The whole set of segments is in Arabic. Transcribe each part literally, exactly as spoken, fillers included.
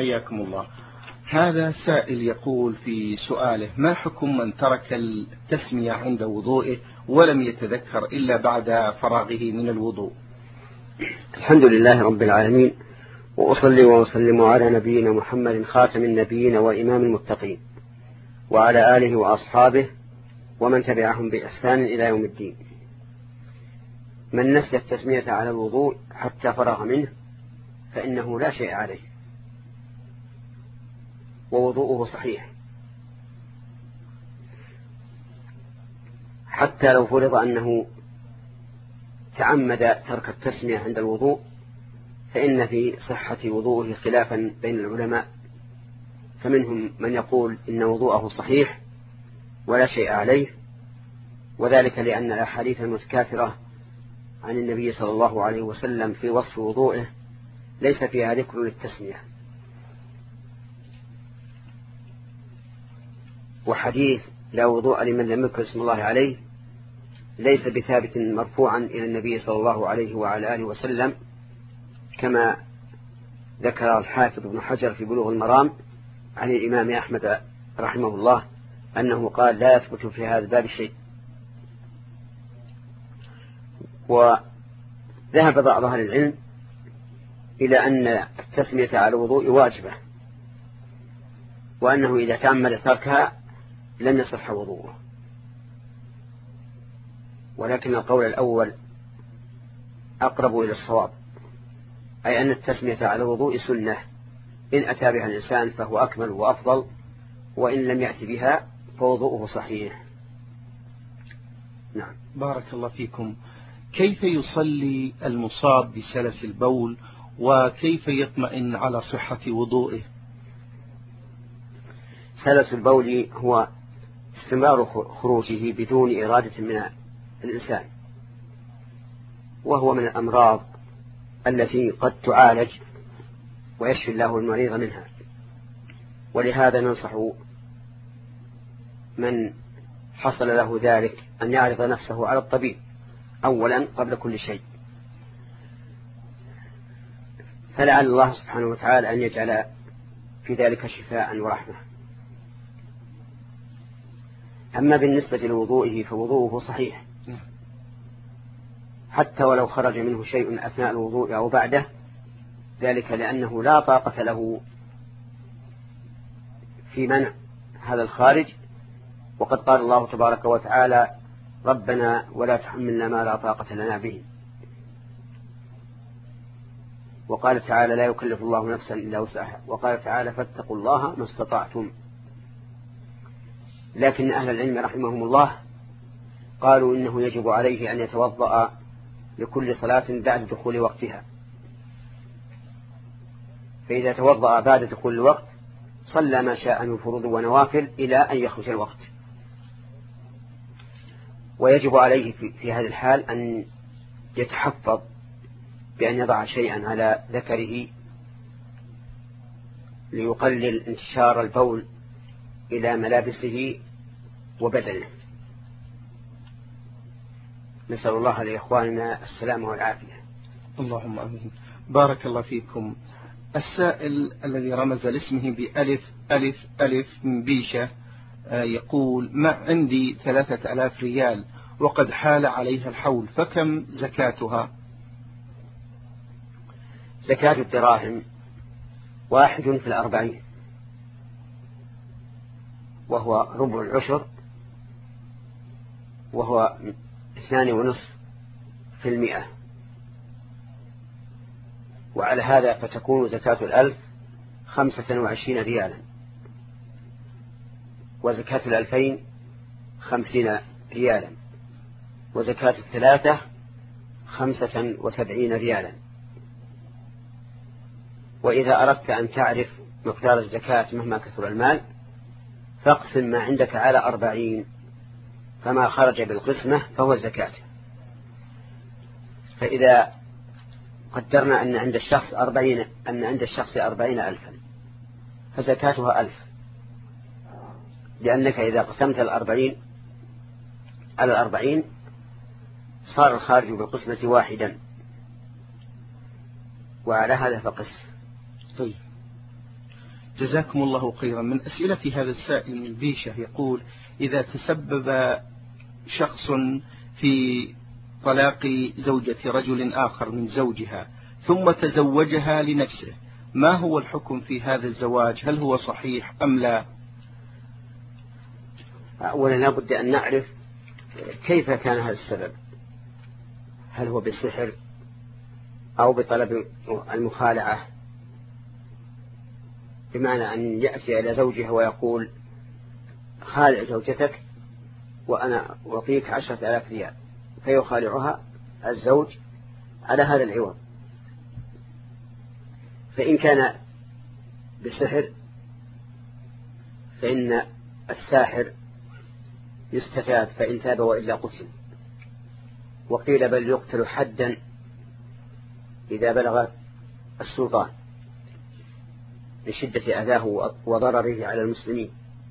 حياكم الله. هذا سائل يقول في سؤاله: ما حكم من ترك التسمية عند وضوئه ولم يتذكر إلا بعد فراغه من الوضوء؟ الحمد لله رب العالمين، وأصلي وأسلم على نبينا محمد خاتم النبيين وإمام المتقين، وعلى آله وأصحابه ومن تبعهم بإحسان إلى يوم الدين. من نسي التسمية على الوضوء حتى فرغ منه فإنه لا شيء عليه ووضوءه صحيح، حتى لو فرض أنه تعمد ترك التسمية عند الوضوء فإن في صحة وضوءه خلافا بين العلماء، فمنهم من يقول إن وضوءه صحيح ولا شيء عليه، وذلك لأن الأحاديث المتكاثرة عن النبي صلى الله عليه وسلم في وصف وضوءه ليس فيها ذكر للتسمية. وحديث لا وضوء لمن لم يذكر اسم الله عليه ليس بثابت مرفوعا إلى النبي صلى الله عليه وعلى آله وسلم، كما ذكر الحافظ ابن حجر في بلوغ المرام عن الإمام أحمد رحمه الله أنه قال: لا يثبت في هذا الباب شيء. وذهب بعض أهل العلم إلى أن التسمية على الوضوء واجبة، وأنه إذا تعمد تركها لم يصح وضوءه، ولكن القول الأول أقرب إلى الصواب، أي أن التسمية على الوضوء سنة، إن أتى بها الإنسان فهو أكمل وأفضل، وإن لم يأتي بها فوضوءه صحيح. نعم. بارك الله فيكم. كيف يصلي المصاب بسلس البول وكيف يطمئن على صحة وضوئه؟ سلس البول هو استمرار خروجه بدون إرادة من الإنسان، وهو من الأمراض التي قد تعالج ويشفي الله المريض منها، ولهذا ننصح من حصل له ذلك أن يعرض نفسه على الطبيب أولا قبل كل شيء، فلعل الله سبحانه وتعالى أن يجعل في ذلك شفاء ورحمة. أما بالنسبة لوضوئه فوضوءه صحيح، حتى ولو خرج منه شيء أثناء الوضوء أو بعده، ذلك لأنه لا طاقة له في منع هذا الخارج، وقد قال الله تبارك وتعالى: ربنا ولا تحملنا ما لا طاقة لنا به. وقال تعالى: لا يكلف الله نفسا إلا وسعها. وقال تعالى: فاتقوا الله ما استطعتم. لكن أهل العلم رحمهم الله قالوا إنه يجب عليه أن يتوضأ لكل صلاة بعد دخول وقتها، فإذا توضأ بعد دخول الوقت صلى ما شاء من فروض ونوافل إلى أن يخرج الوقت. ويجب عليه في هذه الحال أن يتحفظ بأن يضع شيئا على ذكره ليقلل انتشار البول إلى ملابسه وبدنه. نسأل الله لإخواننا السلامة والعافية. اللهم آمين. بارك الله فيكم. السائل الذي رمز لاسمه بألف ألف ألف من بيشة يقول: ما عندي ثلاثة ألاف ريال وقد حال عليها الحول، فكم زكاتها؟ زكاة الدراهم واحد في الأربعين، وهو ربع العشر، وهو اثنان ونصف في المئة. وعلى هذا فتكون زكاة الألف خمسة وعشرين ريالا، وزكاة الألفين خمسين ريالا، وزكاة الثلاثة خمسة وسبعين ريالا. وإذا أردت أن تعرف مقدار الزكاة مهما كثر المال فاقسم ما عندك على أربعين، فما خرج بالقسمة فهو الزكاة. فإذا قدرنا أن عند الشخص أربعين أن عند الشخص أربعين ألفا فزكاتها ألف، لأنك إذا قسمت الأربعين على الأربعين صار الخارج بالقسمة واحدا، وعلى هذا فقس. طيب. جزاكم الله خيرا. من أسئلة هذا السائل من بيشة يقول: إذا تسبب شخص في طلاق زوجة رجل آخر من زوجها ثم تزوجها لنفسه، ما هو الحكم في هذا الزواج؟ هل هو صحيح أم لا؟ أولا لابد أن نعرف كيف كان هذا السبب، هل هو بالسحر أو بطلب المخالعة، بمعنى أن يأتي إلى زوجها ويقول: خالع زوجتك وأنا أعطيك عشرة آلاف ريال، فيخالعها الزوج على هذا العوض. فإن كان بالسحر فإن الساحر يستتاب فإن تاب وإلا قتل، وقيل بل يقتل حدا إذا بلغ السلطان لشدة أذاه وضرره على المسلمين.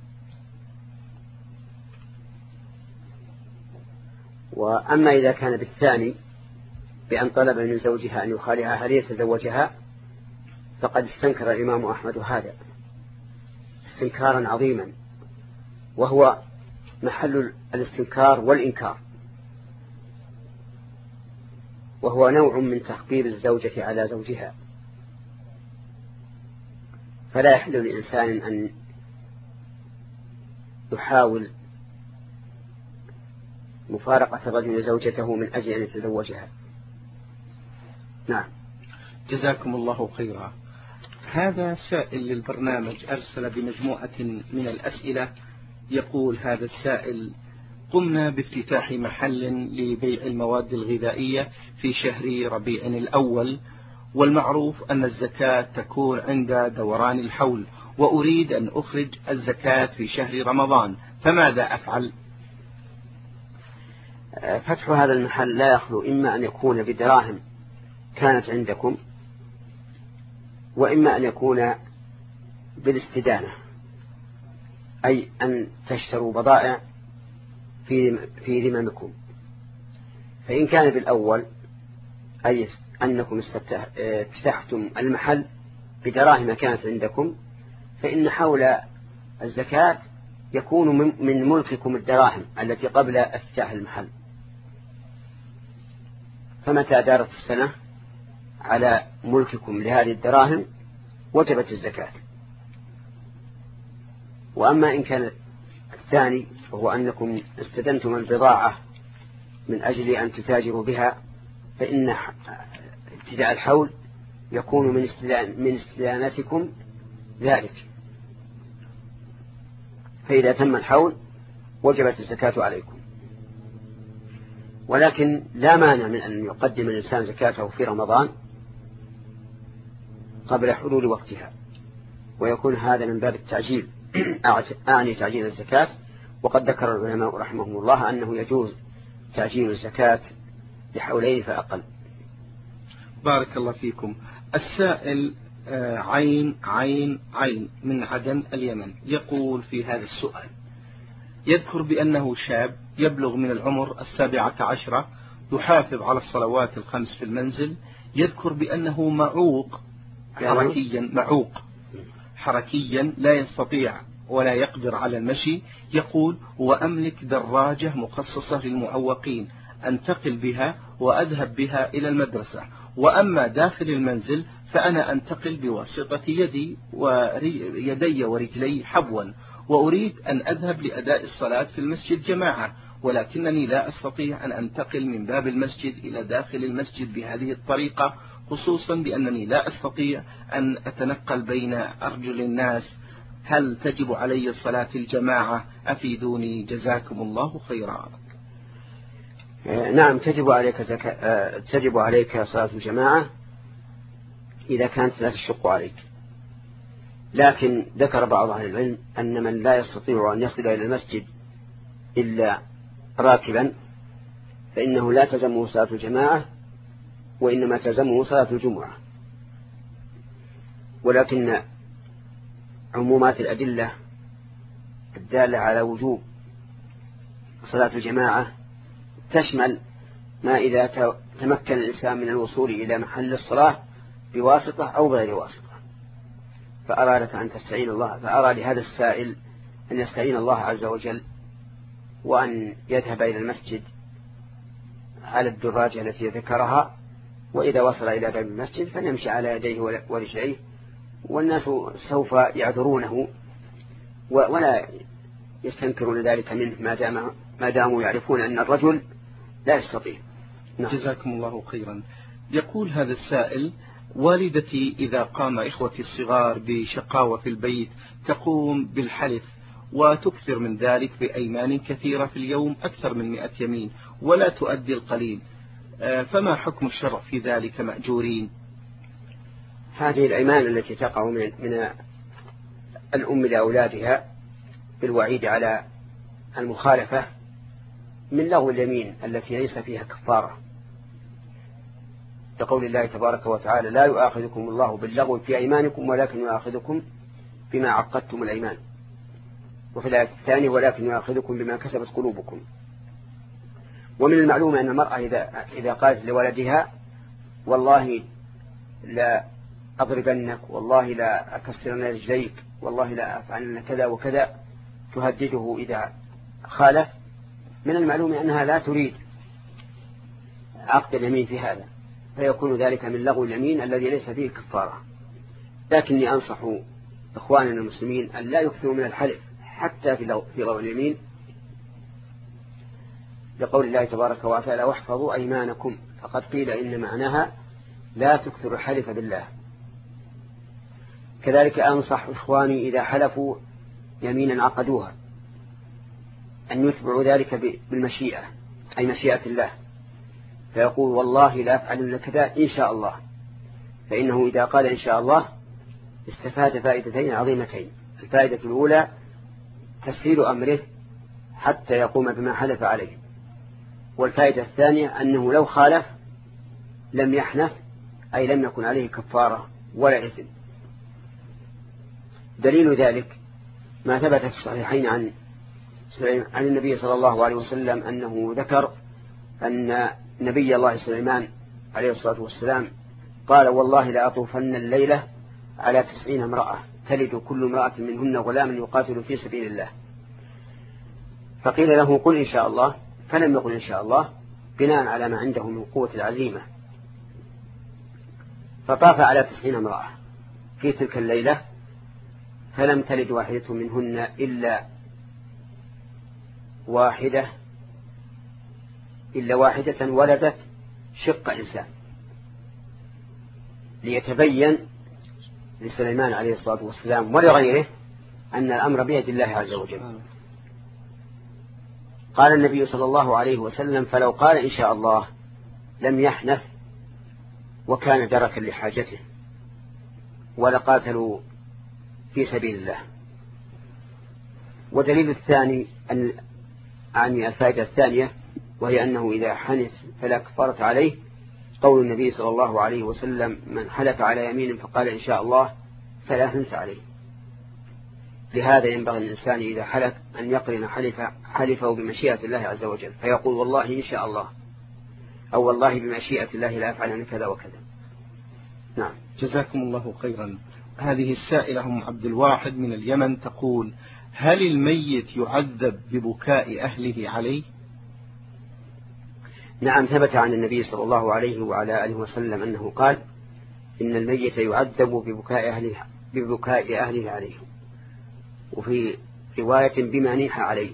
وأما إذا كان بالثاني بأن طلب من زوجها أن يخالعها ليتزوجها، فقد استنكر الإمام أحمد هذا استنكارا عظيما، وهو محل الاستنكار والإنكار، وهو نوع من تحقير الزوجة على زوجها. فلا يحل لإنسان أن يحاول مفارقة الرجل زوجته من أجل أن يتزوجها. نعم. جزاكم الله خيرا. هذا سائل للبرنامج أرسل بمجموعة من الأسئلة. يقول هذا السائل: قمنا بافتتاح محل لبيع المواد الغذائية في شهر ربيع الأول، والمعروف أن الزكاة تكون عند دوران الحول، وأريد أن أخرج الزكاة في شهر رمضان، فماذا أفعل؟ فتح هذا المحل لا يخلو إما أن يكون بدراهم كانت عندكم، وإما أن يكون بالاستدانة، أي أن تشتروا بضائع في في ذممكم. فإن كان بالأول أي أنكم افتتحتم المحل بدراهم كانت عندكم، فإن حول الزكاة يكون من ملككم الدراهم التي قبل افتتاح المحل، فمتى دارت السنة على ملككم لهذه الدراهم وجبت الزكاة. وأما إن كان الثاني وهو أنكم استدنتم البضاعة من أجل أن تتاجروا بها، فإن ابتداء الحول يكون من من استدانتكم ذلك، فإذا تم الحول وجبت الزكاة عليكم. ولكن لا مانع من أن يقدم الإنسان زكاته في رمضان قبل حلول وقتها، ويكون هذا من باب التعجيل، أعني تعجيل الزكاة. وقد ذكر العلماء رحمهم الله أنه يجوز تعجيل الزكاة لحولين فأقل. بارك الله فيكم. السائل عين عين عين من عدن اليمن يقول في هذا السؤال: يذكر بأنه شاب يبلغ من العمر السابعة عشرة، يحافظ على الصلوات الخمس في المنزل، يذكر بأنه معوق حركيا معوق حركيا لا يستطيع ولا يقدر على المشي. يقول: وأملك دراجة مخصصة للمعوقين أنتقل بها وأذهب بها إلى المدرسة، وأما داخل المنزل فأنا أنتقل بواسطة يدي ويدي ورجلي حبوا، وأريد أن أذهب لأداء الصلاة في المسجد جماعة، ولكنني لا أستطيع أن أنتقل من باب المسجد إلى داخل المسجد بهذه الطريقة، خصوصا بأنني لا أستطيع أن أتنقل بين أرجل الناس. هل تجب علي صلاة الجماعة؟ أفيدوني جزاكم الله خيرا. نعم، تجب عليك زكاة، تجب عليك صلاة الجماعة إذا كانت لا تشق عليك. لكن ذكر بعض أهل العلم أن من لا يستطيع أن يصل إلى المسجد إلا راكبا فإنه لا تلزمه صلاة الجماعة، وإنما تلزمه صلاة الجمعة. ولكن عمومات الأدلة الدالة على وجوب صلاة الجماعة تشمل ما إذا تمكن الإنسان من الوصول إلى محل الصلاة بواسطة أو بغير واسطة، فأرادك أن تستعين الله، فأرى لهذا السائل أن يستعين الله عز وجل وأن يذهب إلى المسجد على الدراجة التي ذكرها، وإذا وصل إلى باب المسجد فليمشي على يديه ورجليه، والناس سوف يعذرونه ولا يستنكرون ذلك منه ما دام ما داموا يعرفون أن الرجل لا يستطيع. نعم. جزاكم الله خيرا. يقول هذا السائل: والدتي إذا قام إخوتي الصغار بشقاوة في البيت تقوم بالحلف وتكثر من ذلك بأيمان كثيرة في اليوم، أكثر من مئة يمين، ولا تؤدي القليل، فما حكم الشرع في ذلك مأجورين؟ هذه الأيمان التي تقع من, من الأم لأولادها بالوعيد على المخالفة من لغو اليمين التي ليس فيها كفارة، لقول الله تبارك وتعالى: لا يؤاخذكم الله باللغو في أيمانكم ولكن يؤاخذكم بما عقدتم الأيمان. وفي الآية الثانية: ولكن يؤاخذكم بما كسبت قلوبكم. ومن المعلوم أن المرأة إذا, إذا قالت لولدها: والله لا أضربنك، والله لا أكسرن رجليك، والله لا أفعلن كذا وكذا، تهدده إذا خالف، من المعلوم أنها لا تريد عقد اليمين في هذا، فيكون ذلك من لغو اليمين الذي ليس فيه كفارة. لكني أنصح إخواننا المسلمين أن لا يكثروا من الحلف حتى في لغو اليمين، لقول الله تبارك وتعالى: واحفظوا أيمانكم، فقد قيل إن معناها لا تكثر الحلف بالله. كذلك أنصح إخواني إذا حلفوا يمينا عقدوها أن يتبعوا ذلك بالمشيئة، أي مشيئة الله، فيقول: والله لا أفعل كذا إن شاء الله، فإنه إذا قال إن شاء الله استفاد فائدتين عظيمتين: الفائدة الأولى تسهيل أمره حتى يقوم بما حلف عليه، والفائدة الثانية أنه لو خالف لم يحنث، أي لم يكن عليه كفارة ولا إثم. دليل ذلك ما ثبت في الصحيحين عن عن النبي صلى الله عليه وسلم أنه ذكر أن نبي الله سليمان عليه الصلاة والسلام قال: والله لأطوفن الليلة على تسعين امرأة تلد كل امرأة منهن غلاما يقاتل في سبيل الله. فقيل له: قل إن شاء الله، فلم يقل إن شاء الله بناء على ما عنده من قوة العزيمة، فطاف على تسعين امرأة في تلك الليلة فلم تلد واحدة منهن إلا واحدة إلا واحدة ولدت شق إنسان، ليتبين لسليمان عليه الصلاة والسلام ولغيره أن الأمر بيد الله عز وجل. قال النبي صلى الله عليه وسلم: فلو قال إن شاء الله لم يحنث وكان دركا لحاجته ولقاتلوا في سبيل الله. ودليل الثاني أن عن الفائدة الثانية، وهي أنه إذا حنث فلا كفارة عليه، قول النبي صلى الله عليه وسلم: من حلف على يمين فقال إن شاء الله فلا حنث عليه. لهذا ينبغي الإنسان إذا حلف أن يقرن حلف حلفه بمشيئة الله عز وجل، فيقول: والله إن شاء الله، أو والله بمشيئة الله لا أفعل كذا وكذا. نعم. جزاكم الله خيرا. هذه السائلة أم عبد الواحد من اليمن تقول: هل الميت يعذب ببكاء أهله عليه؟ نعم، ثبت عن النبي صلى الله عليه وعلى آله وسلم أنه قال: إن الميت يعذب ببكاء أهله, ببكاء أهله عليه، وفي رواية بما نيح عليه.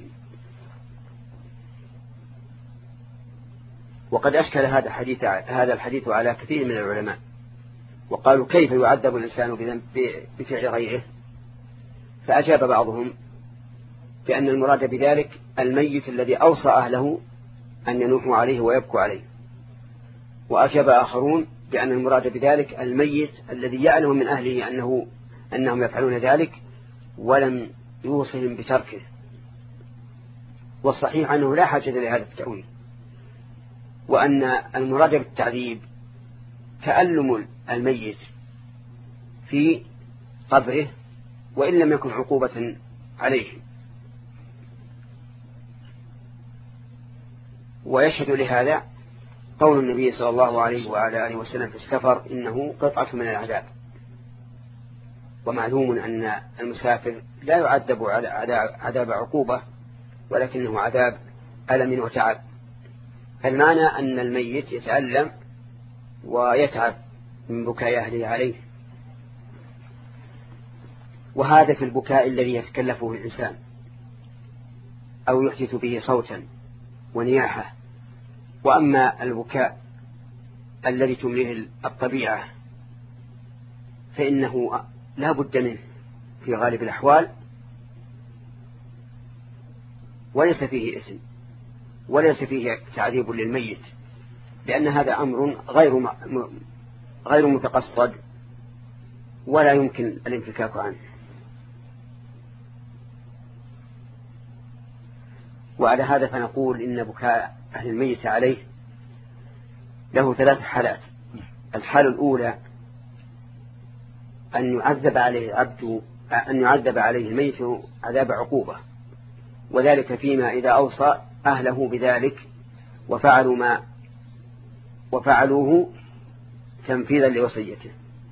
وقد أشكل هذا الحديث هذا الحديث على كثير من العلماء، وقالوا: كيف يعذب الإنسان بفعل غيره؟ فأجاب بعضهم بأن المراد بذلك الميت الذي أوصى أهله أن ينوحوا عليه ويبكوا عليه. وأجاب آخرون بأن المراد بذلك الميت الذي يعلم من أهله أنه أنهم يفعلون ذلك ولم يوصهم بتركه. والصحيح أنه لا حاجة لهذا التأويل، وأن المراد بالتعذيب تألم الميت في قبره وإن لم يكن عقوبة عليه. ويشهد لهذا قول النبي صلى الله عليه وعلى آله وسلم في السفر: إنه قطعة من العذاب. ومعلوم أن المسافر لا يعذب عذاب عقوبة ولكنه عذاب ألم وتعب. فالمعنى أن الميت يتألم ويتعب من بكاء أهله عليه، وهذا في البكاء الذي يتكلفه الإنسان أو يحدث به صوتا ونياحة. وأما البكاء الذي تمليه الطبيعة فإنه لا بد منه في غالب الأحوال، وليس فيه إثم وليس فيه تعذيب للميت، لأن هذا أمر غير غير متقصد ولا يمكن الانفكاك عنه. وعلى هذا فنقول إن بكاء أهل الميت عليه له ثلاث حالات. الحالة الأولى أن يعذب عليه العبد أن يعذب عليه الميت عذاب عقوبة، وذلك فيما إذا أوصى أهله بذلك وفعلوا ما وفعلوه تنفيذا لوصيته.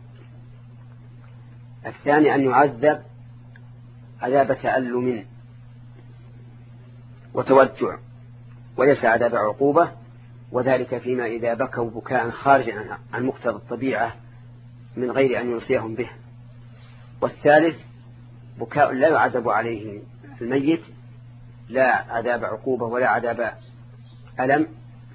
الثاني أن يعذب عذاب تألم وتوجع وليس عذاب عقوبة، وذلك فيما إذا بكوا بكاء خارجا عن مقتضى الطبيعة من غير أن يوصيهم به. والثالث بكاء لا يعذب عليه الميت، لا عذاب عقوبة ولا عذاب ألم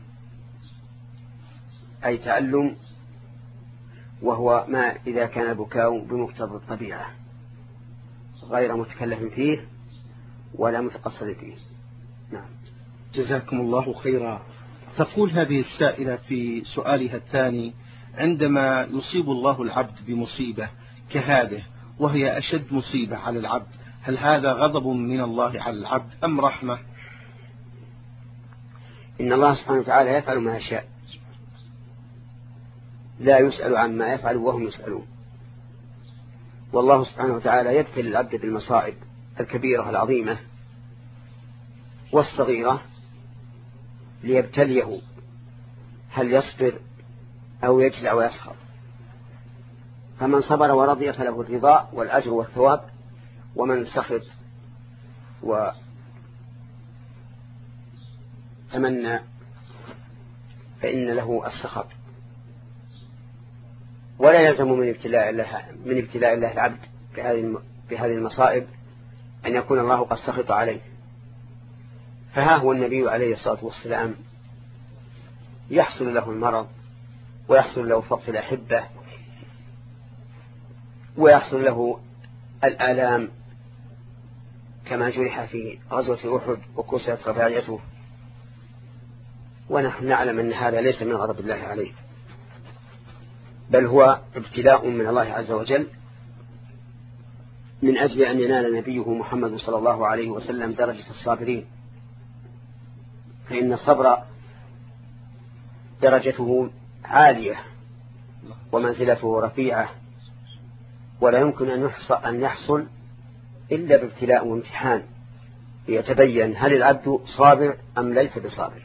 أي تألم، وهو ما إذا كان البكاء بمقتضى الطبيعة غير متكلف فيه ولا متقصد فيه. نعم. جزاكم الله خيرا. تقول هذه السائلة في سؤالها الثاني: عندما يصيب الله العبد بمصيبة كهذه وهي أشد مصيبة على العبد، هل هذا غضب من الله على العبد أم رحمة؟ إن الله سبحانه وتعالى يفعل ما يشاء، لا يسأل عما يفعل وهم يسألون. والله سبحانه وتعالى يبتلي العبد بالمصائب الكبيرة العظيمة والصغيرة ليبتليه هل يصبر أو يجزع ويسخر. فمن صبر ورضي فله الرضا والأجر والثواب، ومن سخط وتمنى فإن له السخط. ولا يلزم من ابتلاء الله من ابتلاء الله العبد بهذه المصائب أن يكون الله قد سخط عليه. فها هو النبي عليه الصلاة والسلام يحصل له المرض ويحصل له فقد الأحبة ويحصل له الآلام كما جرح في غزوة أحد وكسرت رباعيته، ونحن نعلم أن هذا ليس من غضب الله عليه، بل هو ابتلاء من الله عز وجل من أجل أن ينال نبيه محمد صلى الله عليه وسلم درجة الصابرين. فإن الصبر درجته عالية ومنزلته رفيعة، ولا يمكن أن يحصل, أن يحصل إلا بابتلاء وامتحان ليتبين هل العبد صابر أم ليس بصابر.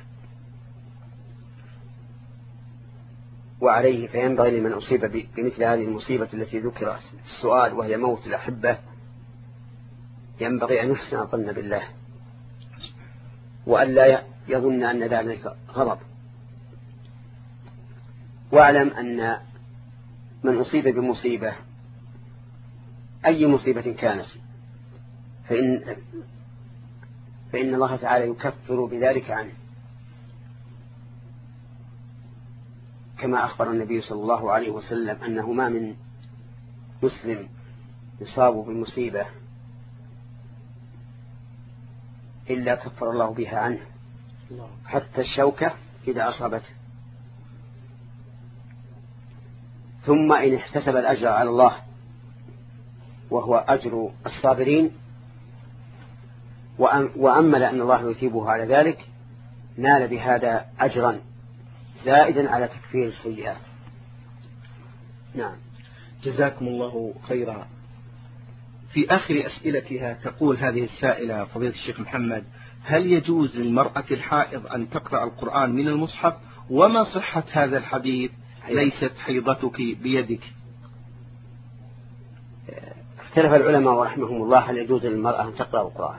وعليه فينبغي لمن أصيب بمثل هذه المصيبة التي ذكرت في السؤال وهي موت الأحبة ينبغي أن يحسن الظن بالله وأن لا يظن أن ذلك غضب. واعلم أن من أصيب بمصيبة أي مصيبة كانت فإن, فإن الله تعالى يكفر بذلك عنه، كما أخبر النبي صلى الله عليه وسلم أنه ما من مسلم يصاب بالمصيبة إلا كفر الله بها عنه حتى الشوكة إذا أصابته. ثم إن احتسب الأجر على الله وهو أجر الصابرين وأمل أن الله يثيبه على ذلك نال بهذا أجرا زائدا على تكفير السيئات. نعم. جزاكم الله خيرا. في آخر أسئلتها تقول هذه السائلة: فضيلة الشيخ محمد، هل يجوز للمرأة الحائض أن تقرأ القرآن من المصحف؟ وما صحة هذا الحديث ليست حيضتك بيدك؟ اختلف العلماء ورحمهم الله هل يجوز للمرأة أن تقرأ القرآن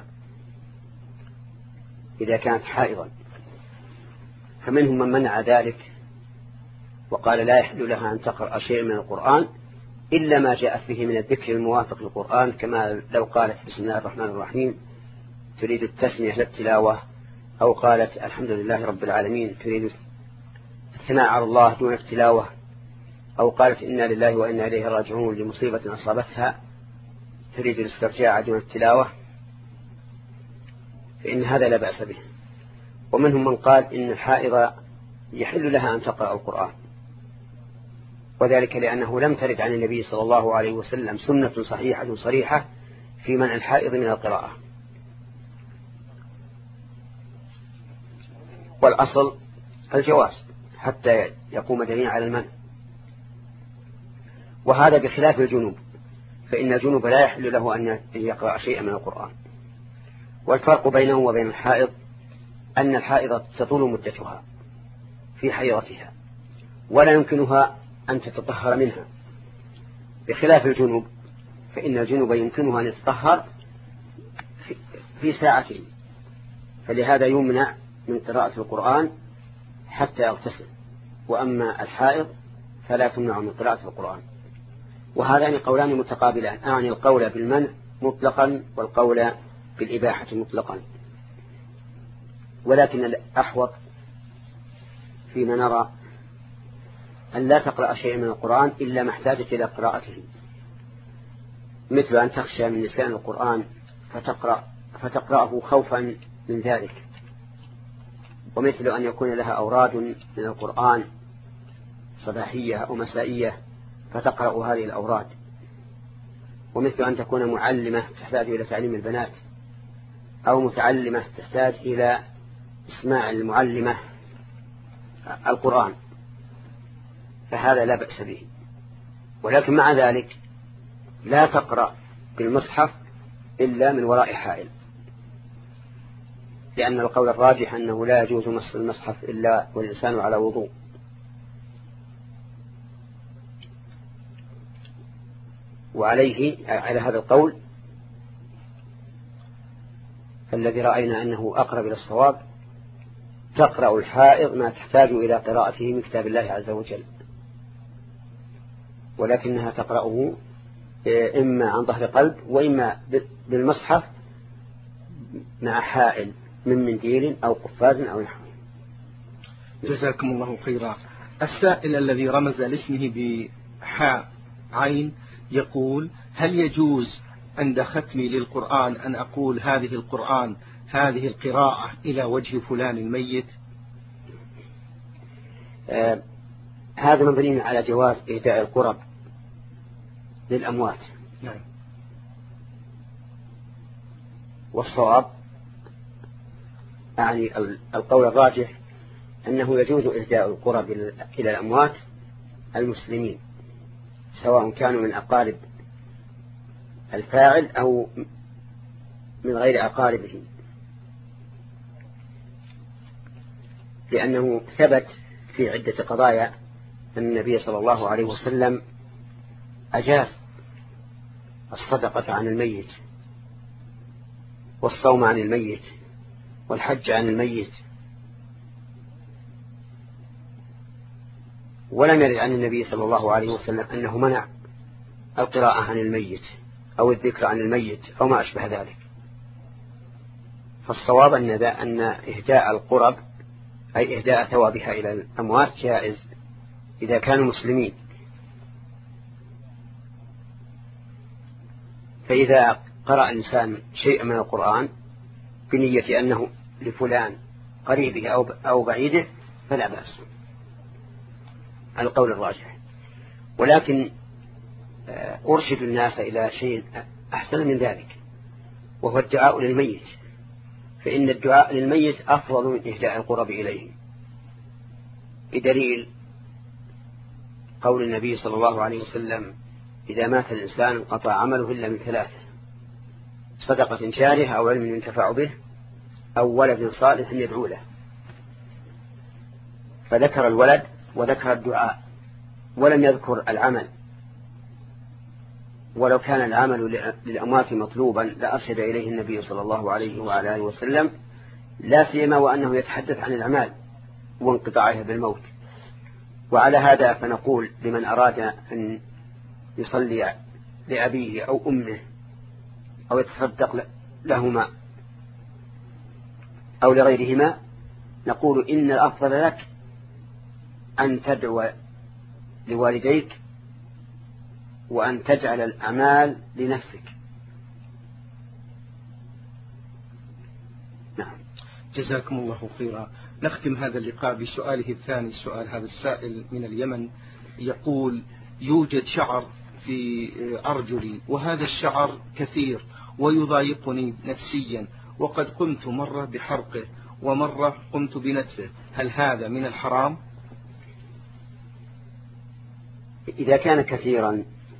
إذا كانت حائضا. فمنهم من منع ذلك وقال لا يحل لها أن تقرأ شيء من القرآن إلا ما جاءت به من الذكر الموافق للقرآن، كما لو قالت بسم الله الرحمن الرحيم تريد التسمية للتلاوة، أو قالت الحمد لله رب العالمين تريد الثناء على الله دون التلاوة، أو قالت إنا لله وإنا إليه راجعون لمصيبة أصابتها تريد الاسترجاع دون التلاوة، فإن هذا لا بأس به. ومنهم من قال إن الحائض يحل لها أن تقرأ القرآن، وذلك لأنه لم ترد عن النبي صلى الله عليه وسلم سنة صحيحة صريحة في منع الحائض من القراءة. والأصل الجواز حتى يقوم دليل على المنع، وهذا بخلاف الجنوب، فإن الجنوب لا يحل له أن يقرأ شيئا من القرآن. والفرق بينه وبين الحائض أن الحائض تطول مدتها في حيضتها ولا يمكنها أن تتطهر منها، بخلاف الجنوب فإن الجنوب يمكنها أن يتطهر في ساعتين، فلهذا يمنع من قراءة القرآن حتى يغتسل، وأما الحائض فلا تمنع من قراءة القرآن. وهذان قولان متقابلان، أعني القول بالمنع مطلقا والقول بالإباحة مطلقا، ولكن الأحوط فيما نرى أن لا تقرأ شيئا من القرآن إلا ما احتاجت إلى قراءته، مثل أن تخشى من نسيان القرآن فتقرأ فتقرأه خوفا من ذلك، ومثل أن يكون لها أوراد من القرآن صباحية أو مسائية فتقرأ هذه الأوراد، ومثل أن تكون معلمة تحتاج إلى تعليم البنات، أو متعلمة تحتاج إلى اسماع المعلمة القرآن، فهذا لا بأس به. ولكن مع ذلك لا تقرأ بالمصحف إلا من وراء حائل، لأن القول الراجح أنه لا يجوز مس المصحف إلا والإنسان على وضوء. وعليه على هذا القول فالذي رأينا أنه أقرب إلى الصواب تقرأ الحائض ما تحتاج إلى قراءته من كتاب الله عز وجل، ولكنها تقرأه إما عن ظهر قلب وإما بالمصحف مع حائل من منديل أو قفاز أو نحوه. جزاكم الله خيرا. السائل الذي رمز لاسمه بحاء عين يقول: هل يجوز عند ختمي للقرآن أن أقول هذه القرآن هذه القراءة إلى وجه فلان الميت؟ آه هذا مبني على جواز إهداء القرب للأموات. نعم. والصواب يعني القول الراجح أنه يجوز إهداء القرب إلى الأموات المسلمين، سواء كانوا من أقارب الفاعل أو من غير أقاربه، لأنه ثبت في عدة قضايا أن النبي صلى الله عليه وسلم أجاز الصدقة عن الميت والصوم عن الميت والحج عن الميت، ولم يرد عن النبي صلى الله عليه وسلم أنه منع القراءة عن الميت أو الذكر عن الميت أو ما أشبه ذلك. فالصواب أن أن إهداء القرب أي إهداء ثوابها إلى الأموات جائز إذا كانوا مسلمين. فإذا قرأ الإنسان شيئا من القرآن بنية أنه لفلان قريبه أو بعيده فلا بأس، القول الراجح. ولكن أرشد الناس إلى شيء أحسن من ذلك، وهو الدعاء للميت، فإن الدعاء للميت أفضل من إهداء القرب إليه، بدليل قول النبي صلى الله عليه وسلم: إذا مات الإنسان انقطع عمله إلا من ثلاثة: صدقة جارية أو علم ينتفع به أو ولد صالح يدعو له. فذكر الولد وذكر الدعاء ولم يذكر العمل، ولو كان العمل للأموات مطلوبا لأرشد إليه النبي صلى الله عليه وعلى آله وسلم، لا سيما وأنه يتحدث عن الأعمال وانقطاعها بالموت. وعلى هذا فنقول لمن أراد أن يصلي لأبيه أو أمه أو يتصدق لهما أو لغيرهما، نقول إن الأفضل لك أن تدعو لوالديك وأن تجعل الأعمال لنفسك. نعم، جزاكم الله خيرا. نختم هذا اللقاء بسؤاله الثاني. سؤال هذا السائل من اليمن يقول: يوجد شعر في أرجلي وهذا الشعر كثير ويضايقني نفسيا، وقد قمت مرة بحرقه ومرة قمت بنتفه، هل هذا من الحرام؟ إذا كان كثيرا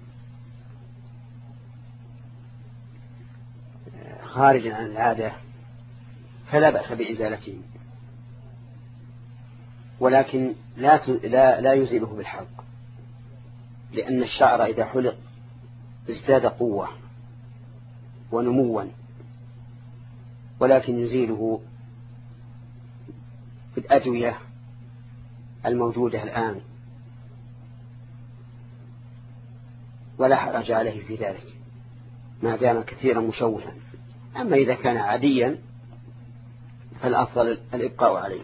خارجا عن العادة فلا بأس بإزالته، ولكن لا لا لا يزيله بالحلق، لأن الشعر إذا حلق ازداد قوة ونموا، ولكن يزيله بالأدوية الموجودة الآن ولا حرج عليه في ذلك ما دام كثيرا مشوها. أما إذا كان عاديا فالأفضل الإبقاء عليه.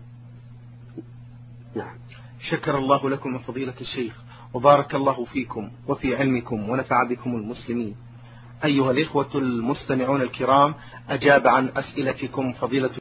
نعم. شكر الله لكم فضيلة الشيخ، وبارك الله فيكم وفي علمكم ونفع بكم المسلمين. أيها الإخوة المستمعون الكرام، أجاب عن أسئلتكم فضيلة